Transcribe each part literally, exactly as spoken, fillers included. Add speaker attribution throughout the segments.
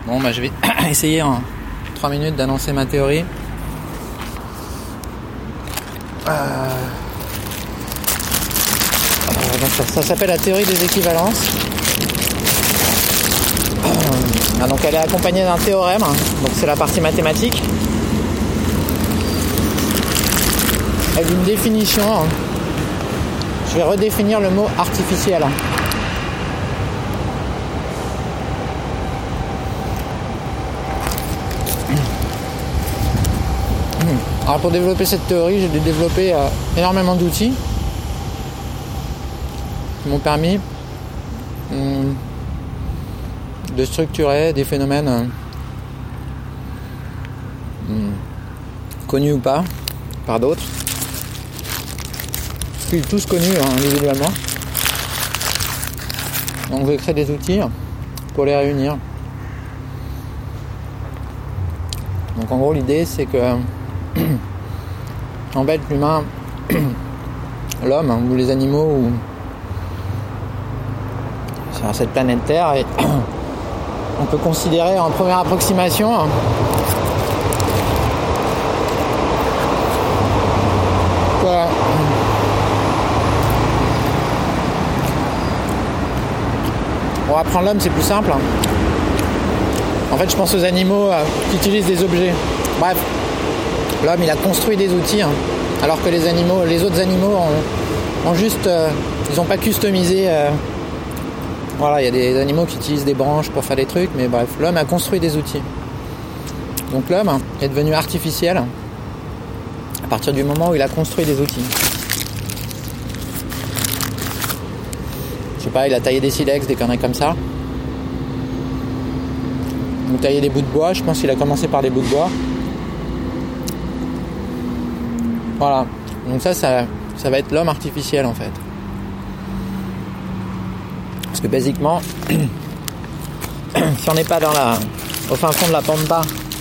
Speaker 1: Bon bah je vais essayer en trois minutes d'annoncer ma théorie. Euh... Euh, donc ça, ça s'appelle la théorie des équivalences. Ah, donc elle est accompagnée d'un théorème, donc c'est la partie mathématique. Et d'une définition. Je vais redéfinir le mot artificiel. Alors pour développer cette théorie, j'ai dû développer euh, énormément d'outils qui m'ont permis hum, de structurer des phénomènes euh, hum, connus ou pas par d'autres, puis tous connus hein, individuellement. Donc je vais créer des outils pour les réunir. Donc en gros l'idée c'est que en fait l'humain, l'homme ou les animaux ou sur cette planète Terre, et on peut considérer en première approximation que pour apprendre l'homme c'est plus simple. En fait je pense aux animaux qui utilisent des objets. Bref, l'homme il a construit des outils, hein, alors que les animaux, les autres animaux ont, ont juste, euh, ils n'ont pas customisé. Euh, voilà, il y a des animaux qui utilisent des branches pour faire des trucs, mais bref, l'homme a construit des outils. Donc l'homme est devenu artificiel à partir du moment où il a construit des outils. Je sais pas, il a taillé des silex, des conneries comme ça. Ou taillé des bouts de bois, je pense qu'il a commencé par des bouts de bois. Voilà, donc ça, ça, ça va être l'homme artificiel en fait. Parce que basiquement, si on n'est pas dans la, au fin fond de la pampa,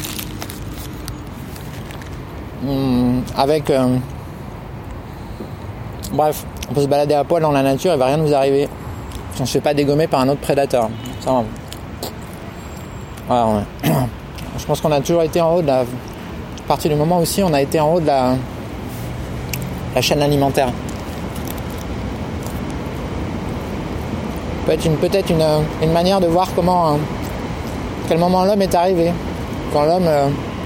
Speaker 1: hum, avec, euh, bref, on peut se balader à poil dans la nature, il va rien nous arriver. Si on se fait pas dégommer par un autre prédateur. Ça, on... voilà, ouais. Je pense qu'on a toujours été en haut de la, à partir du moment aussi, on a été en haut de la la chaîne alimentaire. Peut être une, peut-être une, une manière de voir comment, à quel moment l'homme est arrivé, quand l'homme euh,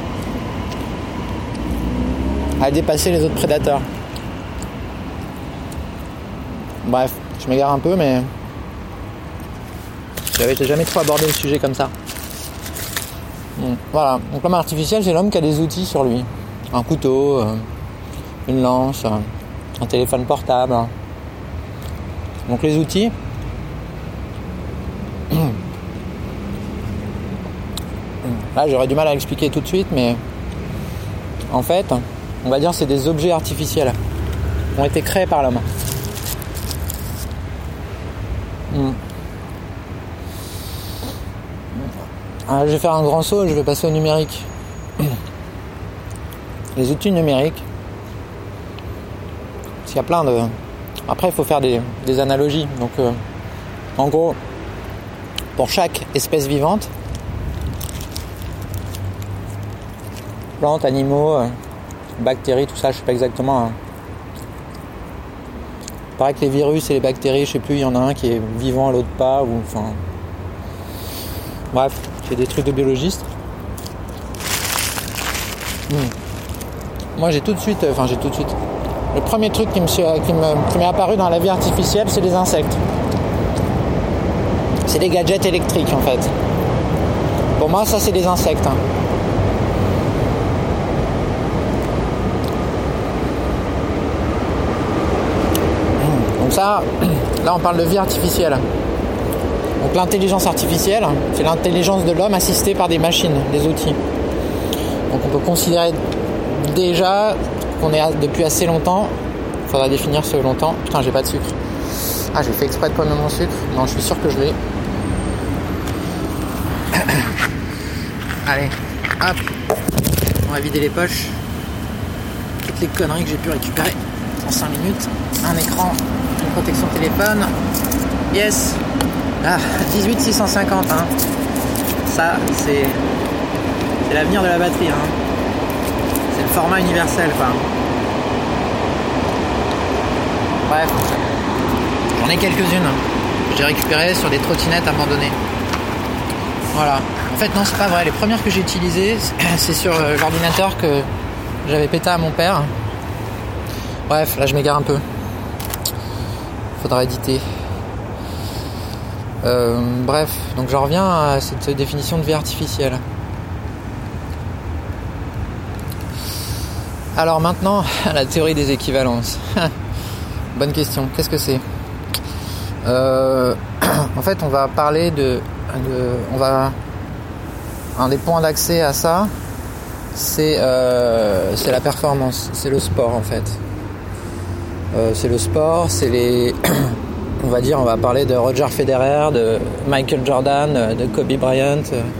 Speaker 1: a dépassé les autres prédateurs. Bref, je m'égare un peu, mais j'avais jamais trop abordé le sujet comme ça. Bon, voilà, donc l'homme artificiel, c'est l'homme qui a des outils sur lui, un couteau. Euh, une lance, un téléphone portable. Donc les outils, là j'aurais du mal à l'expliquer tout de suite, mais en fait, on va dire que c'est des objets artificiels qui ont été créés par l'homme. Alors, je vais faire un grand saut, je vais passer au numérique. Les outils numériques, il y a plein de... Après, il faut faire des, des analogies. Donc, euh, en gros, pour chaque espèce vivante, plantes, animaux, euh, bactéries, tout ça, je sais pas exactement. Hein. Il paraît que les virus et les bactéries, je sais plus, il y en a un qui est vivant, l'autre pas. Ou, enfin... Bref, c'est des trucs de biologistes. Hmm. Moi, j'ai tout de suite... Enfin, j'ai tout de suite... Le premier truc qui, me, qui, me, qui m'est apparu dans la vie artificielle, c'est les insectes. C'est des gadgets électriques en fait. Pour moi, ça c'est des insectes. Hein. Donc ça, là on parle de vie artificielle. Donc l'intelligence artificielle, c'est l'intelligence de l'homme assistée par des machines, des outils. Donc on peut considérer déjà qu'on est depuis assez longtemps, il faudra définir ce longtemps. Putain, j'ai pas de sucre. Ah, j'ai fait exprès de pas mettre mon sucre. Non, je suis sûr que je l'ai. Allez, hop, on va vider les poches. Toutes les conneries que j'ai pu récupérer en cinq minutes. Un écran, une protection téléphone. Yes. Ah, dix-huit six cent cinquante, hein. ça, c'est, c'est l'avenir de la batterie. Hein. C'est le format universel, quoi. Bref, j'en ai quelques-unes. J'ai récupéré sur des trottinettes abandonnées. Voilà. En fait, non, c'est pas vrai. Les premières que j'ai utilisées, c'est sur l'ordinateur que j'avais pété à mon père. Bref, là, je m'égare un peu. Faudra éditer. Euh, bref, donc j'en reviens à cette définition de vie artificielle. Alors maintenant, la théorie des équivalences. Bonne question. Qu'est-ce que c'est ? euh, En fait, on va parler de, de, on va, un des points d'accès à ça, c'est, euh, c'est la performance, c'est le sport en fait. Euh, c'est le sport, c'est les, on va dire, on va parler de Roger Federer, de Michael Jordan, de Kobe Bryant,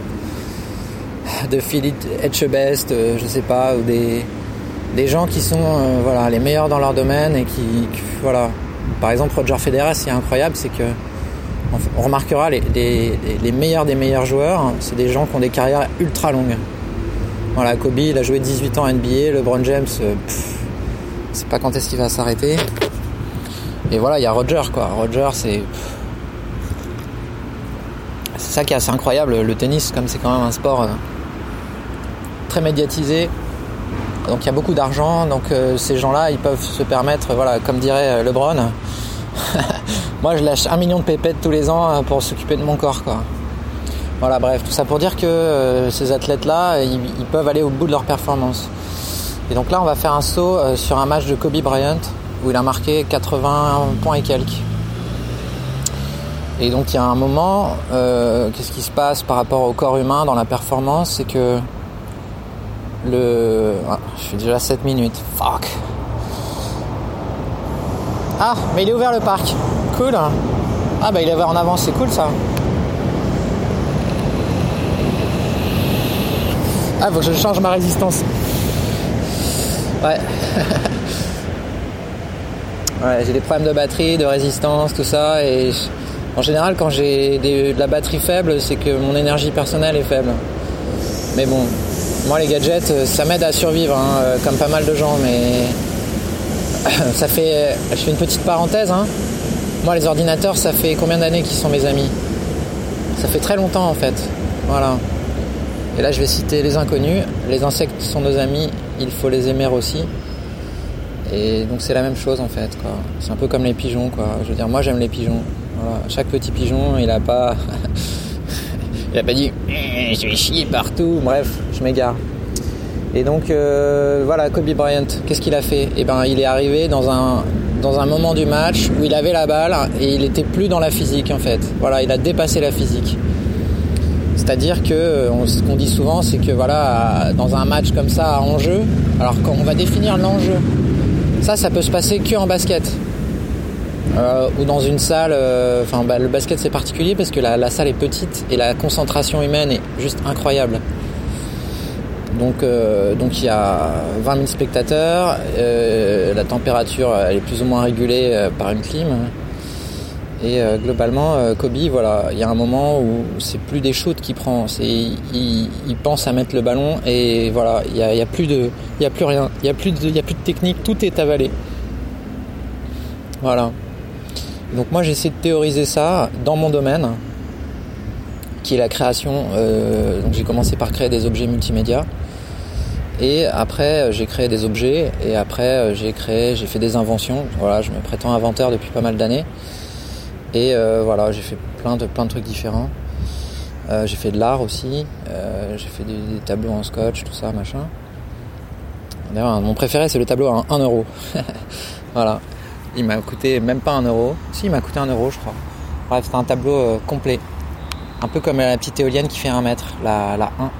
Speaker 1: de Philippe Etchebest, je sais pas, ou des des gens qui sont euh, voilà les meilleurs dans leur domaine et qui, qui voilà. Par exemple, Roger Federer, ce qui est incroyable, c'est que on remarquera les, les, les meilleurs des meilleurs joueurs, c'est des gens qui ont des carrières ultra longues. Voilà, Kobe, il a joué dix-huit ans en N B A, LeBron James, pff, c'est pas quand est-ce qu'il va s'arrêter. Et voilà, il y a Roger, quoi. Roger, c'est c'est ça qui est assez incroyable. Le tennis, comme c'est quand même un sport euh, très médiatisé. Donc il y a beaucoup d'argent, donc euh, ces gens-là, ils peuvent se permettre, voilà, comme dirait euh, LeBron, moi je lâche un million de pépettes tous les ans pour s'occuper de mon corps, quoi. Voilà, bref, tout ça pour dire que euh, ces athlètes-là, ils, ils peuvent aller au bout de leur performance. Et donc là, on va faire un saut euh, sur un match de Kobe Bryant où il a marqué quatre-vingts points et quelques. Et donc il y a un moment, euh, qu'est-ce qui se passe par rapport au corps humain dans la performance, c'est que Le... Ah, je suis déjà à sept minutes. Fuck. Ah, mais il est ouvert le parc. Cool. Ah bah il est ouvert en avance, c'est cool ça. Ah, faut que je change ma résistance. Ouais. Ouais, j'ai des problèmes de batterie, de résistance, tout ça. Et en général, quand j'ai des... de la batterie faible, c'est que mon énergie personnelle est faible. Mais bon... Moi, les gadgets, ça m'aide à survivre, hein, comme pas mal de gens, mais ça fait... Je fais une petite parenthèse, hein. Moi, les ordinateurs, ça fait combien d'années qu'ils sont mes amis ? Ça fait très longtemps, en fait. Voilà. Et là, je vais citer les inconnus. Les insectes sont nos amis, il faut les aimer aussi. Et donc, c'est la même chose, en fait, quoi. C'est un peu comme les pigeons, quoi. Je veux dire, moi, j'aime les pigeons. Voilà. Chaque petit pigeon, il a pas... Il a pas dit eh, je vais chier partout, bref, je m'égare. Et donc euh, voilà, Kobe Bryant, qu'est-ce qu'il a fait ? Eh ben, il est arrivé dans un dans un moment du match où il avait la balle et il était plus dans la physique en fait. Voilà, il a dépassé la physique. C'est-à-dire que on, ce qu'on dit souvent, c'est que voilà, dans un match comme ça à enjeu, alors quand on va définir l'enjeu, ça, ça peut se passer que en basket. Euh, ou dans une salle, enfin euh, bah, le basket c'est particulier parce que la, la salle est petite et la concentration humaine est juste incroyable. Donc euh, donc il y a vingt mille spectateurs, euh, la température elle est plus ou moins régulée euh, par une clim et euh, globalement euh, Kobe, voilà, il y a un moment où c'est plus des shoots qu'il prend, c'est il, il pense à mettre le ballon et voilà, il y a, il y a plus de il y a plus rien, il y a plus de il y a plus de technique, tout est avalé. Voilà. Donc moi j'essaie de théoriser ça dans mon domaine qui est la création. Euh, donc j'ai commencé par créer des objets multimédia et après j'ai créé des objets et après j'ai créé, j'ai fait des inventions. Voilà, je me prétends inventeur depuis pas mal d'années et euh, voilà, j'ai fait plein de plein de trucs différents. Euh, j'ai fait de l'art aussi, euh, j'ai fait des, des tableaux en scotch, tout ça, machin. D'ailleurs mon préféré c'est le tableau à un euro. Voilà. Il m'a coûté même pas un euro. Si, il m'a coûté un euro, je crois. Bref, c'était un tableau euh, complet. Un peu comme la petite éolienne qui fait un mètre, la, la un.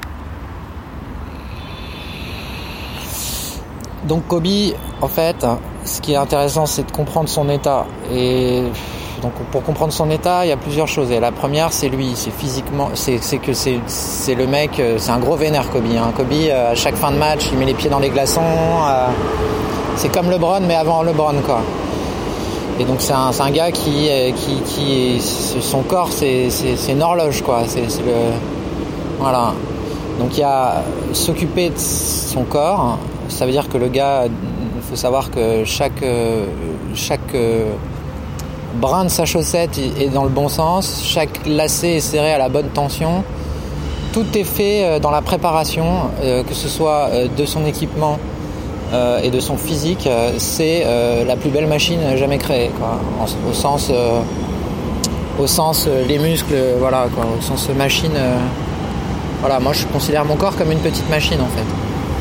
Speaker 1: Donc Kobe, en fait, ce qui est intéressant, c'est de comprendre son état. Et donc pour comprendre son état, il y a plusieurs choses. Et la première, c'est lui, c'est physiquement, c'est, c'est que c'est, c'est le mec, c'est un gros vénère Kobe. Hein. Kobe, à chaque fin de match, il met les pieds dans les glaçons. Euh, C'est comme LeBron, mais avant LeBron, quoi. Et donc c'est un, c'est un gars qui, qui, qui, son corps, c'est, c'est, c'est une horloge, quoi. C'est, c'est le, Voilà. Donc il y a s'occuper de son corps. Ça veut dire que le gars, il faut savoir que chaque chaque brin de sa chaussette est dans le bon sens, chaque lacet est serré à la bonne tension. Tout est fait dans la préparation, que ce soit de son équipement et de son physique. C'est la plus belle machine jamais créée, quoi. Au sens, au sens les muscles, voilà, quoi. Au sens machine. Voilà, moi je considère mon corps comme une petite machine en fait.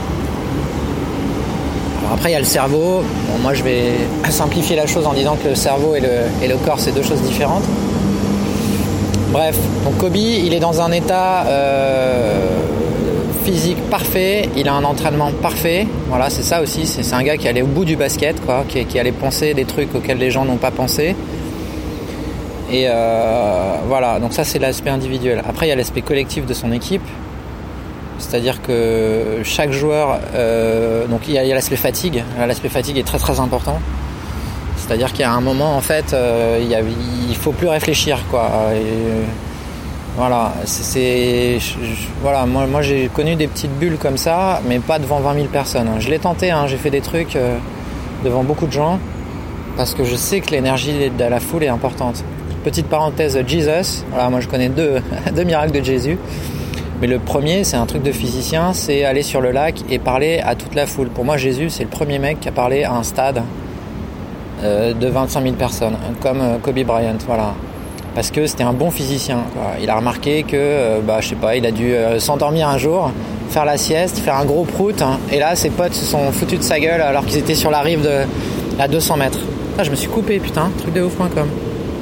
Speaker 1: Alors après il y a le cerveau. Bon, moi je vais simplifier la chose en disant que le cerveau et le, et le corps c'est deux choses différentes. Bref, donc Kobe il est dans un état euh, physique parfait, il a un entraînement parfait. Voilà, c'est ça aussi, c'est, c'est un gars qui allait au bout du basket, quoi, qui, qui allait penser des trucs auxquels les gens n'ont pas pensé. Et euh, voilà, donc ça c'est l'aspect individuel. Après il y a l'aspect collectif de son équipe, c'est-à-dire que chaque joueur, euh, donc il y, a, il y a l'aspect fatigue. Là, l'aspect fatigue est très très important. C'est-à-dire qu'il y a un moment en fait, euh, il, y a, il faut plus réfléchir, quoi. Et, voilà, c'est, c'est je, je, voilà, moi moi j'ai connu des petites bulles comme ça, mais pas devant vingt mille personnes. Je l'ai tenté, hein, j'ai fait des trucs euh, devant beaucoup de gens parce que je sais que l'énergie de la foule est importante. Petite parenthèse, Jesus, voilà, moi je connais deux, deux miracles de Jésus, mais le premier c'est un truc de physicien, c'est aller sur le lac et parler à toute la foule. Pour moi Jésus c'est le premier mec qui a parlé à un stade euh, de vingt-cinq mille personnes, comme euh, Kobe Bryant, voilà, parce que c'était un bon physicien, quoi. Il a remarqué que, euh, bah je sais pas, il a dû euh, s'endormir un jour, faire la sieste, faire un gros prout, hein, et là ses potes se sont foutus de sa gueule alors qu'ils étaient sur la rive de, à deux cents mètres. Ah, je me suis coupé, putain, truc de ouf point com.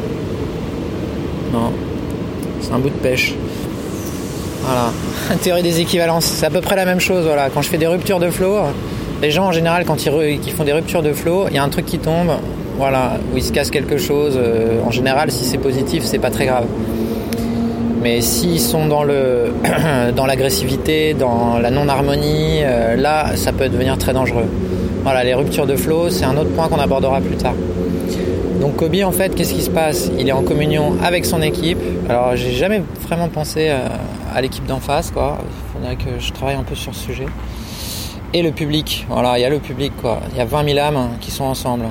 Speaker 1: Non, c'est un bout de pêche. Voilà, théorie des équivalences, c'est à peu près la même chose. Voilà, quand je fais des ruptures de flow, les gens en général quand ils, re, ils font des ruptures de flow, il y a un truc qui tombe, voilà, où il se casse quelque chose. Euh, en général, si c'est positif, c'est pas très grave. Mais s'ils sont dans le, dans l'agressivité, dans la non-harmonie, euh, là, ça peut devenir très dangereux. Voilà, les ruptures de flow, c'est un autre point qu'on abordera plus tard. Donc Kobe, en fait, qu'est-ce qui se passe ? Il est en communion avec son équipe. Alors, j'ai jamais vraiment pensé à l'équipe d'en face, quoi. Il faudrait que je travaille un peu sur ce sujet. Et le public. Voilà, il y a le public, quoi. Il y a vingt mille âmes qui sont ensemble.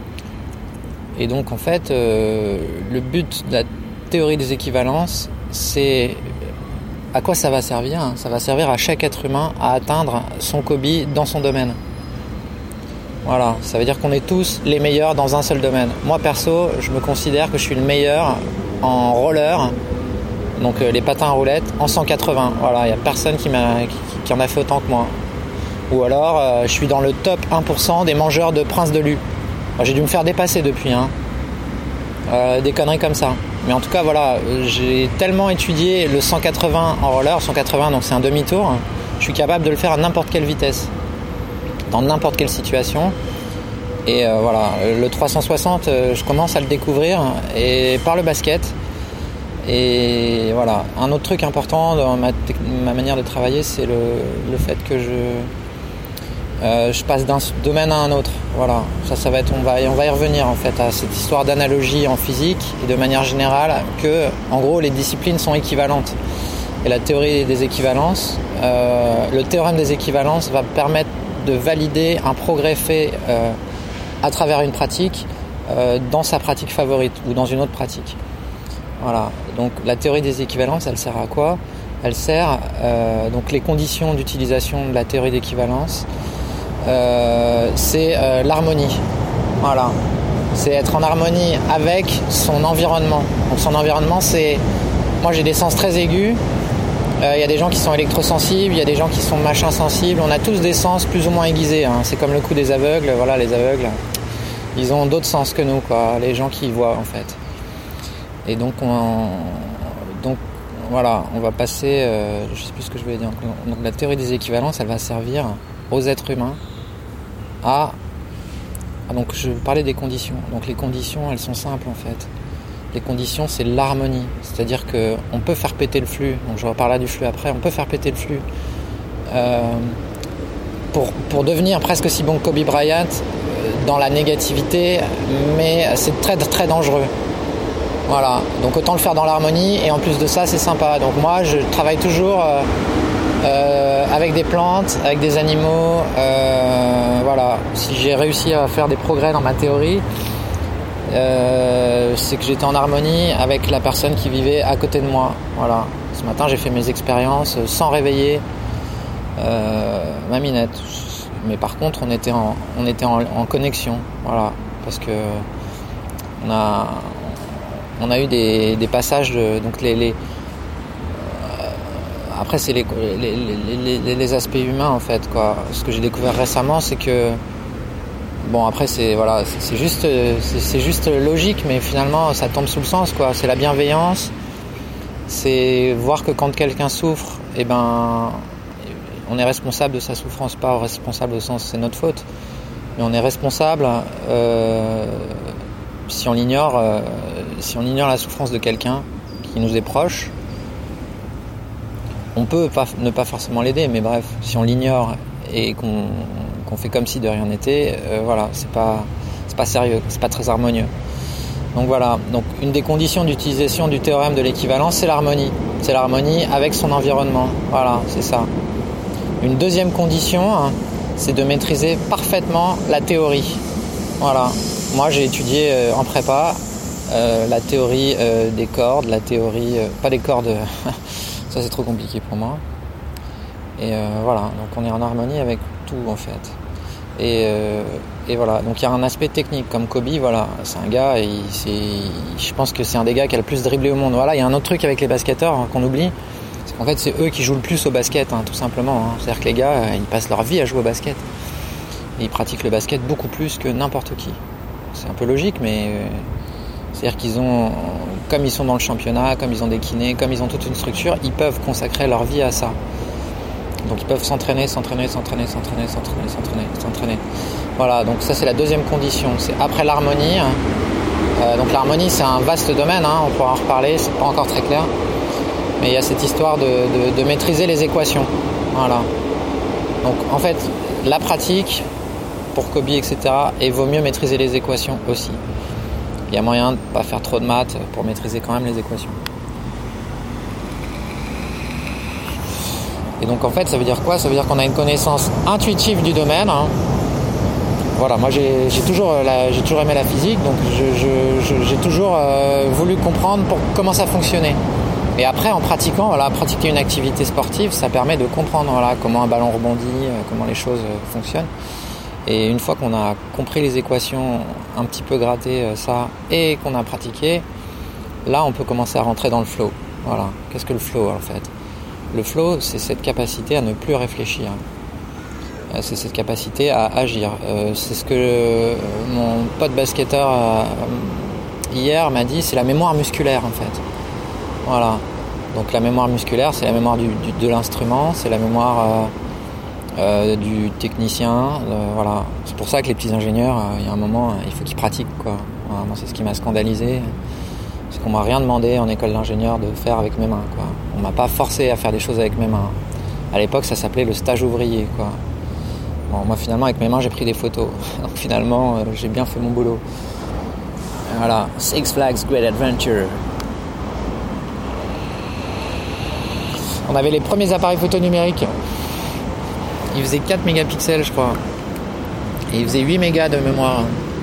Speaker 1: Et donc, en fait, euh, le but de la théorie des équivalences, c'est à quoi ça va servir ? Ça va servir à chaque être humain à atteindre son Kobe dans son domaine. Voilà, ça veut dire qu'on est tous les meilleurs dans un seul domaine. Moi perso, je me considère que je suis le meilleur en roller, donc euh, les patins à roulettes, en cent quatre-vingts. Voilà, il n'y a personne qui, m'a, qui, qui en a fait autant que moi. Ou alors, euh, je suis dans le top un pour cent des mangeurs de Prince de Lu. Moi, j'ai dû me faire dépasser depuis, hein. Euh, des conneries comme ça. Mais en tout cas, voilà, j'ai tellement étudié le cent quatre-vingts en roller, cent quatre-vingts donc c'est un demi-tour, je suis capable de le faire à n'importe quelle vitesse, dans n'importe quelle situation. Et euh, voilà, le trois cent soixante, euh, je commence à le découvrir et par le basket. Et voilà, un autre truc important dans ma, ma manière de travailler, c'est le, le fait que je, euh, je passe d'un domaine à un autre. Voilà, ça, ça va être, on va, on va y revenir en fait à cette histoire d'analogie en physique et de manière générale que, en gros, les disciplines sont équivalentes. Et la théorie des équivalences, euh, le théorème des équivalences va permettre de valider un progrès fait euh, à travers une pratique euh, dans sa pratique favorite ou dans une autre pratique. Voilà, donc la théorie des équivalences, elle sert à quoi ? Elle sert, euh, donc les conditions d'utilisation de la théorie d'équivalence, euh, c'est euh, l'harmonie. Voilà, c'est être en harmonie avec son environnement. Donc son environnement, c'est, moi j'ai des sens très aigus. Il euh, y a des gens qui sont électrosensibles, il y a des gens qui sont machin sensibles. On a tous des sens plus ou moins aiguisés, hein. C'est comme le coup des aveugles. Voilà, les aveugles, ils ont d'autres sens que nous, quoi. Les gens qui voient, en fait. Et donc, on, donc voilà, on va passer. Euh, je sais plus ce que je voulais dire. Donc, la théorie des équivalences, elle va servir aux êtres humains à. Donc, je parlais des conditions. Donc, les conditions, elles sont simples, en fait. Les conditions, c'est l'harmonie. C'est-à-dire qu'on peut faire péter le flux. Donc je reparlerai du flux après. On peut faire péter le flux euh, pour, pour devenir presque si bon que Kobe Bryant dans la négativité, mais c'est très très dangereux. Voilà, donc autant le faire dans l'harmonie, et en plus de ça, c'est sympa. Donc moi, je travaille toujours euh, euh, avec des plantes, avec des animaux. Euh, voilà, si j'ai réussi à faire des progrès dans ma théorie, euh, c'est que j'étais en harmonie avec la personne qui vivait à côté de moi. Voilà, ce matin, j'ai fait mes expériences sans réveiller euh, ma minette. Mais par contre, on était en, on était en, en connexion. Voilà, parce que on a... On a eu des, des passages, de, donc les, les euh, après c'est les, les, les, les, les aspects humains en fait quoi. Ce que j'ai découvert récemment, c'est que bon après c'est voilà, c'est, c'est juste c'est, c'est juste logique, mais finalement ça tombe sous le sens quoi. C'est la bienveillance, c'est voir que quand quelqu'un souffre, et eh ben on est responsable de sa souffrance, pas responsable au sens c'est notre faute, mais on est responsable. Euh, si on l'ignore. Euh, Si on ignore la souffrance de quelqu'un qui nous est proche, on peut pas, ne pas forcément l'aider, mais bref, si on l'ignore et qu'on, qu'on fait comme si de rien n'était, euh, voilà, c'est pas, c'est pas sérieux, c'est pas très harmonieux. Donc voilà, donc une des conditions d'utilisation du théorème de l'équivalence, c'est l'harmonie. C'est l'harmonie avec son environnement. Voilà, c'est ça. Une deuxième condition, hein, c'est de maîtriser parfaitement la théorie. Voilà. Moi, j'ai étudié euh, en prépa. Euh, la théorie euh, des cordes, la théorie... Euh, pas des cordes, ça c'est trop compliqué pour moi. Et euh, voilà, donc on est en harmonie avec tout en fait. Et, euh, et voilà, donc il y a un aspect technique, comme Kobe, voilà, c'est un gars, et c'est, je pense que c'est un des gars qui a le plus dribblé au monde. Voilà, il y a un autre truc avec les basketteurs hein, qu'on oublie, c'est qu'en fait c'est eux qui jouent le plus au basket, hein, tout simplement. Hein. C'est-à-dire que les gars, ils passent leur vie à jouer au basket. Et ils pratiquent le basket beaucoup plus que n'importe qui. C'est un peu logique, mais... Euh, c'est-à-dire qu'ils ont, comme ils sont dans le championnat, comme ils ont des kinés, comme ils ont toute une structure, ils peuvent consacrer leur vie à ça. Donc ils peuvent s'entraîner, s'entraîner, s'entraîner, s'entraîner, s'entraîner, s'entraîner, s'entraîner. Voilà, donc ça c'est la deuxième condition. C'est après l'harmonie. Euh, donc l'harmonie c'est un vaste domaine, hein, on pourra en reparler, c'est pas encore très clair. Mais il y a cette histoire de, de, de maîtriser les équations. Voilà. Donc en fait, la pratique, pour Kobe, et cetera, et vaut mieux maîtriser les équations aussi. Il y a moyen de ne pas faire trop de maths pour maîtriser quand même les équations. Et donc en fait, ça veut dire quoi ? Ça veut dire qu'on a une connaissance intuitive du domaine. Hein. Voilà, moi j'ai, j'ai, toujours, la, j'ai toujours aimé la physique, donc je, je, je, j'ai toujours euh, voulu comprendre pour, comment ça fonctionnait. Et après, en pratiquant, voilà, pratiquer une activité sportive, ça permet de comprendre voilà, comment un ballon rebondit, euh, comment les choses euh, fonctionnent. Et une fois qu'on a compris les équations, un petit peu gratté euh, ça, et qu'on a pratiqué, là on peut commencer à rentrer dans le flow. Voilà. Qu'est-ce que le flow en fait ? Le flow, c'est cette capacité à ne plus réfléchir. Euh, c'est cette capacité à agir. Euh, c'est ce que euh, mon pote basketteur euh, hier m'a dit, c'est la mémoire musculaire en fait. Voilà. Donc la mémoire musculaire, c'est la mémoire du, du, de l'instrument, c'est la mémoire... Euh, Euh, du technicien, euh, voilà. C'est pour ça que les petits ingénieurs, il euh, y a un moment, euh, il faut qu'ils pratiquent, quoi. Voilà, moi, c'est ce qui m'a scandalisé, c'est qu'on m'a rien demandé en école d'ingénieur de faire avec mes mains, quoi. On m'a pas forcé à faire des choses avec mes mains. À l'époque, ça s'appelait le stage ouvrier, quoi. Bon, moi, finalement, avec mes mains, j'ai pris des photos. Donc, finalement, euh, j'ai bien fait mon boulot. Et voilà, Six Flags Great Adventure. On avait les premiers appareils photo numériques. Il faisait quatre mégapixels je crois. Et il faisait huit mégas de mémoire.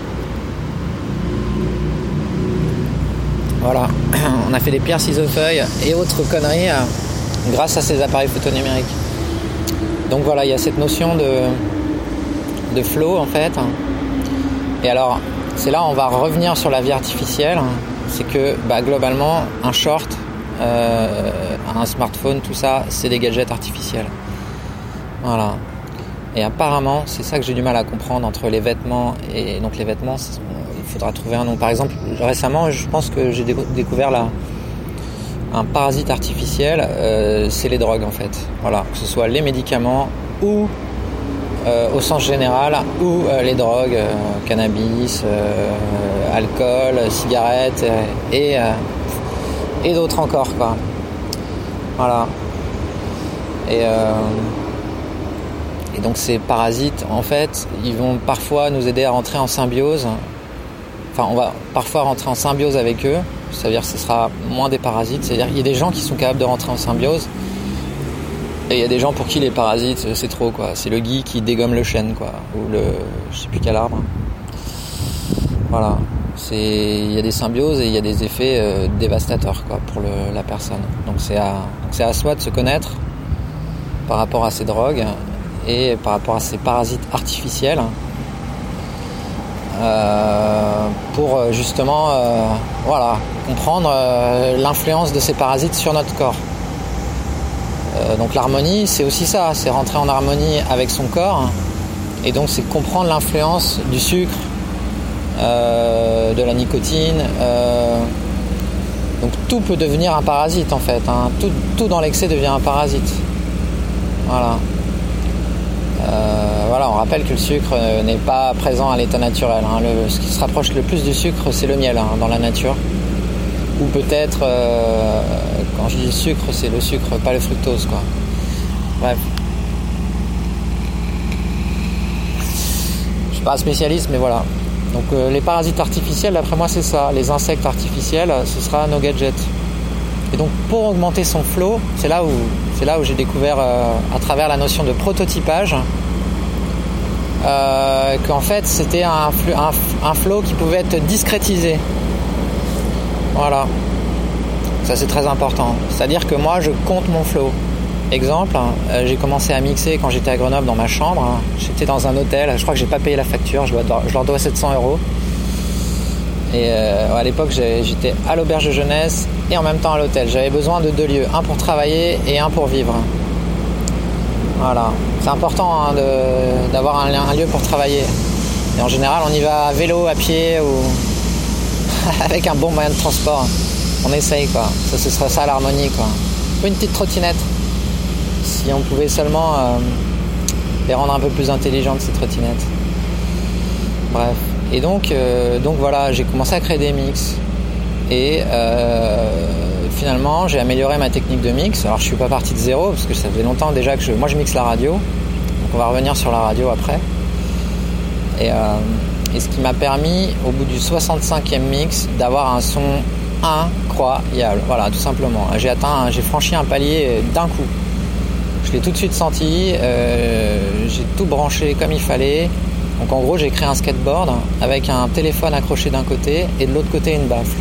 Speaker 1: Voilà. On a fait des pierres ciseaux feuilles et autres conneries euh, grâce à ces appareils photo numériques. Donc voilà, il y a cette notion de, de flow en fait. Et alors, c'est là où on va revenir sur la vie artificielle. C'est que bah, globalement, un short, euh, un smartphone, tout ça, c'est des gadgets artificiels. Voilà. Et apparemment, c'est ça que j'ai du mal à comprendre entre les vêtements et donc les vêtements, il faudra trouver un nom. Par exemple, récemment, je pense que j'ai décou- découvert la, un parasite artificiel, euh, c'est les drogues en fait. Voilà, que ce soit les médicaments ou euh, au sens général ou euh, les drogues, euh, cannabis, euh, alcool, cigarettes euh, et euh, et d'autres encore quoi. Voilà. Et euh, Et donc ces parasites, en fait, ils vont parfois nous aider à rentrer en symbiose. Enfin, on va parfois rentrer en symbiose avec eux, Ça veut dire que ce sera moins des parasites. C'est-à-dire qu'il y a des gens qui sont capables de rentrer en symbiose. Et il y a des gens pour qui les parasites, c'est trop, quoi. C'est le gui qui dégomme le chêne, quoi. Ou le... je sais plus quel arbre. Voilà. C'est... il y a des symbioses et il y a des effets euh, dévastateurs, quoi, pour le... la personne. Donc c'est à... Donc c'est à soi de se connaître par rapport à ces drogues et par rapport à ces parasites artificiels euh, pour justement euh, voilà, comprendre euh, l'influence de ces parasites sur notre corps. Euh, donc l'harmonie, c'est aussi ça, c'est rentrer en harmonie avec son corps et donc c'est comprendre l'influence du sucre, euh, de la nicotine. Euh, donc tout peut devenir un parasite en fait, hein. tout, tout dans l'excès devient un parasite. Voilà. Euh, voilà, on rappelle que le sucre n'est pas présent à l'état naturel. Hein. Le, ce qui se rapproche le plus du sucre, c'est le miel, hein, dans la nature. Ou peut-être, euh, quand je dis sucre, c'est le sucre, pas le fructose, quoi. Bref. Je suis pas spécialiste, mais voilà. Donc euh, les parasites artificiels, d'après moi, c'est ça. Les insectes artificiels, ce sera nos gadgets. Et donc pour augmenter son flow, c'est là où, c'est là où j'ai découvert euh, à travers la notion de prototypage euh, qu'en fait c'était un, un, un flow qui pouvait être discrétisé. Voilà. Ça c'est très important. C'est-à-dire que moi je compte mon flow. Exemple, euh, j'ai commencé à mixer quand j'étais à Grenoble dans ma chambre. Hein. J'étais dans un hôtel, je crois que j'ai pas payé la facture, je, dois, je leur dois sept cents euros. Et euh, à l'époque j'étais à l'auberge de jeunesse et en même temps à l'hôtel. J'avais besoin de deux lieux, un pour travailler et un pour vivre. Voilà, c'est important hein, de, d'avoir un, un lieu pour travailler. Et en général on y va à vélo, à pied ou avec un bon moyen de transport. On essaye quoi, ça ce serait ça l'harmonie quoi. Ou une petite trottinette. Si on pouvait seulement euh, les rendre un peu plus intelligentes ces trottinettes. Bref. Et donc, euh, donc voilà, j'ai commencé à créer des mix. Et euh, finalement, j'ai amélioré ma technique de mix. Alors, je suis pas parti de zéro parce que ça faisait longtemps déjà que je, moi je mixe la radio. Donc, on va revenir sur la radio après. Et, euh, et ce qui m'a permis, au bout du soixante-cinquième mix, d'avoir un son incroyable. Voilà, tout simplement. J'ai atteint, j'ai franchi un palier d'un coup. Je l'ai tout de suite senti. Euh, j'ai tout branché comme il fallait. Donc en gros j'ai créé un skateboard avec un téléphone accroché d'un côté et de l'autre côté une baffle.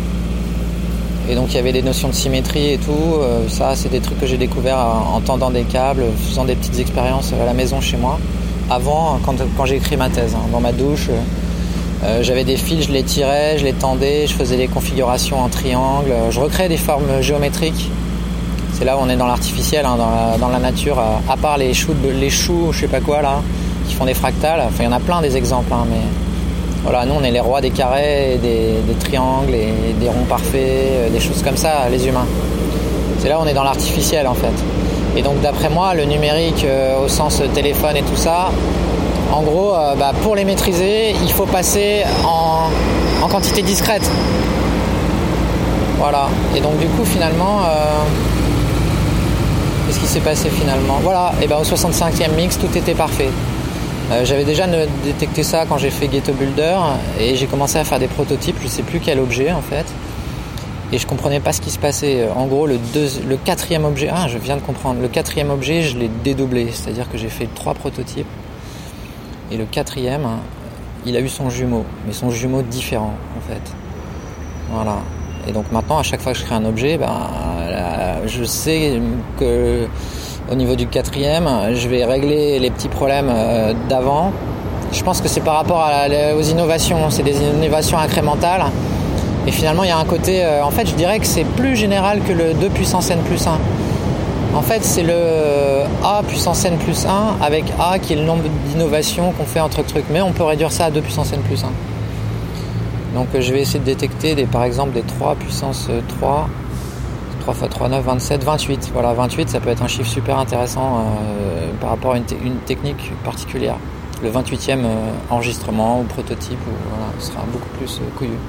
Speaker 1: Et donc il y avait des notions de symétrie et tout. Euh, ça c'est des trucs que j'ai découvert en tendant des câbles, faisant des petites expériences à la maison chez moi. Avant, quand, quand j'ai écrit ma thèse, hein, dans ma douche, euh, j'avais des fils, je les tirais, je les tendais, je faisais des configurations en triangle, je recréais des formes géométriques. C'est là où on est dans l'artificiel, hein, dans, la, dans la nature, à, à part les choux, les choux, je sais pas quoi là. Qui font des fractales, enfin il y en a plein des exemples hein, mais voilà, nous on est les rois des carrés, des, des triangles et des ronds parfaits, des choses comme ça, les humains. C'est là où on est dans l'artificiel en fait. Et donc d'après moi, le numérique euh, au sens téléphone et tout ça, en gros, euh, bah, pour les maîtriser, il faut passer en, en quantité discrète. Voilà. Et donc du coup finalement, euh, qu'est-ce qui s'est passé finalement ? Voilà, et ben au soixante-cinquième mix, tout était parfait. Euh, j'avais déjà détecté ça quand j'ai fait Ghetto Builder et j'ai commencé à faire des prototypes, je sais plus quel objet en fait, et je comprenais pas ce qui se passait. En gros le, deux, le quatrième objet, ah je viens de comprendre, le quatrième objet je l'ai dédoublé, c'est-à-dire que j'ai fait trois prototypes et le quatrième il a eu son jumeau, mais son jumeau différent en fait. Voilà. Et donc maintenant à chaque fois que je crée un objet, ben, là, je sais que au niveau du quatrième, je vais régler les petits problèmes d'avant. Je pense que c'est par rapport à la, aux innovations, c'est des innovations incrémentales. Et finalement, il y a un côté... En fait, je dirais que c'est plus général que le deux puissance n plus un. En fait, c'est le A puissance n plus un avec A qui est le nombre d'innovations qu'on fait entre trucs. Mais on peut réduire ça à deux puissance n plus un. Donc je vais essayer de détecter des, par exemple des trois puissance trois... trois fois trois, neuf, vingt-sept, vingt-huit. Voilà, vingt-huit, ça peut être un chiffre super intéressant euh, par rapport à une, te- une technique particulière. Le vingt-huitième euh, enregistrement ou prototype, ou, voilà, sera beaucoup plus euh, couillu.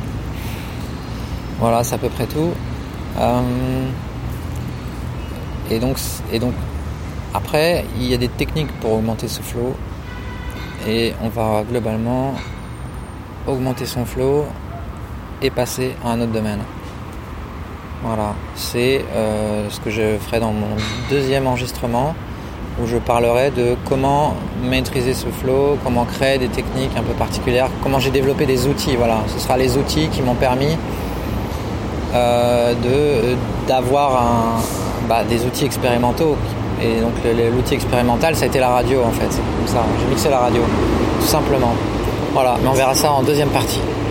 Speaker 1: Voilà, c'est à peu près tout. Euh... et donc, et donc après, il y a des techniques pour augmenter ce flow. Et on va globalement augmenter son flow et passer à un autre domaine. Voilà, c'est euh, ce que je ferai dans mon deuxième enregistrement, où je parlerai de comment maîtriser ce flow, comment créer des techniques un peu particulières, comment j'ai développé des outils. Voilà, ce sera les outils qui m'ont permis euh, de, d'avoir un, bah, des outils expérimentaux. Et donc le, l'outil expérimental, ça a été la radio en fait. C'est comme ça, j'ai mixé la radio, tout simplement. Voilà, mais on verra ça en deuxième partie.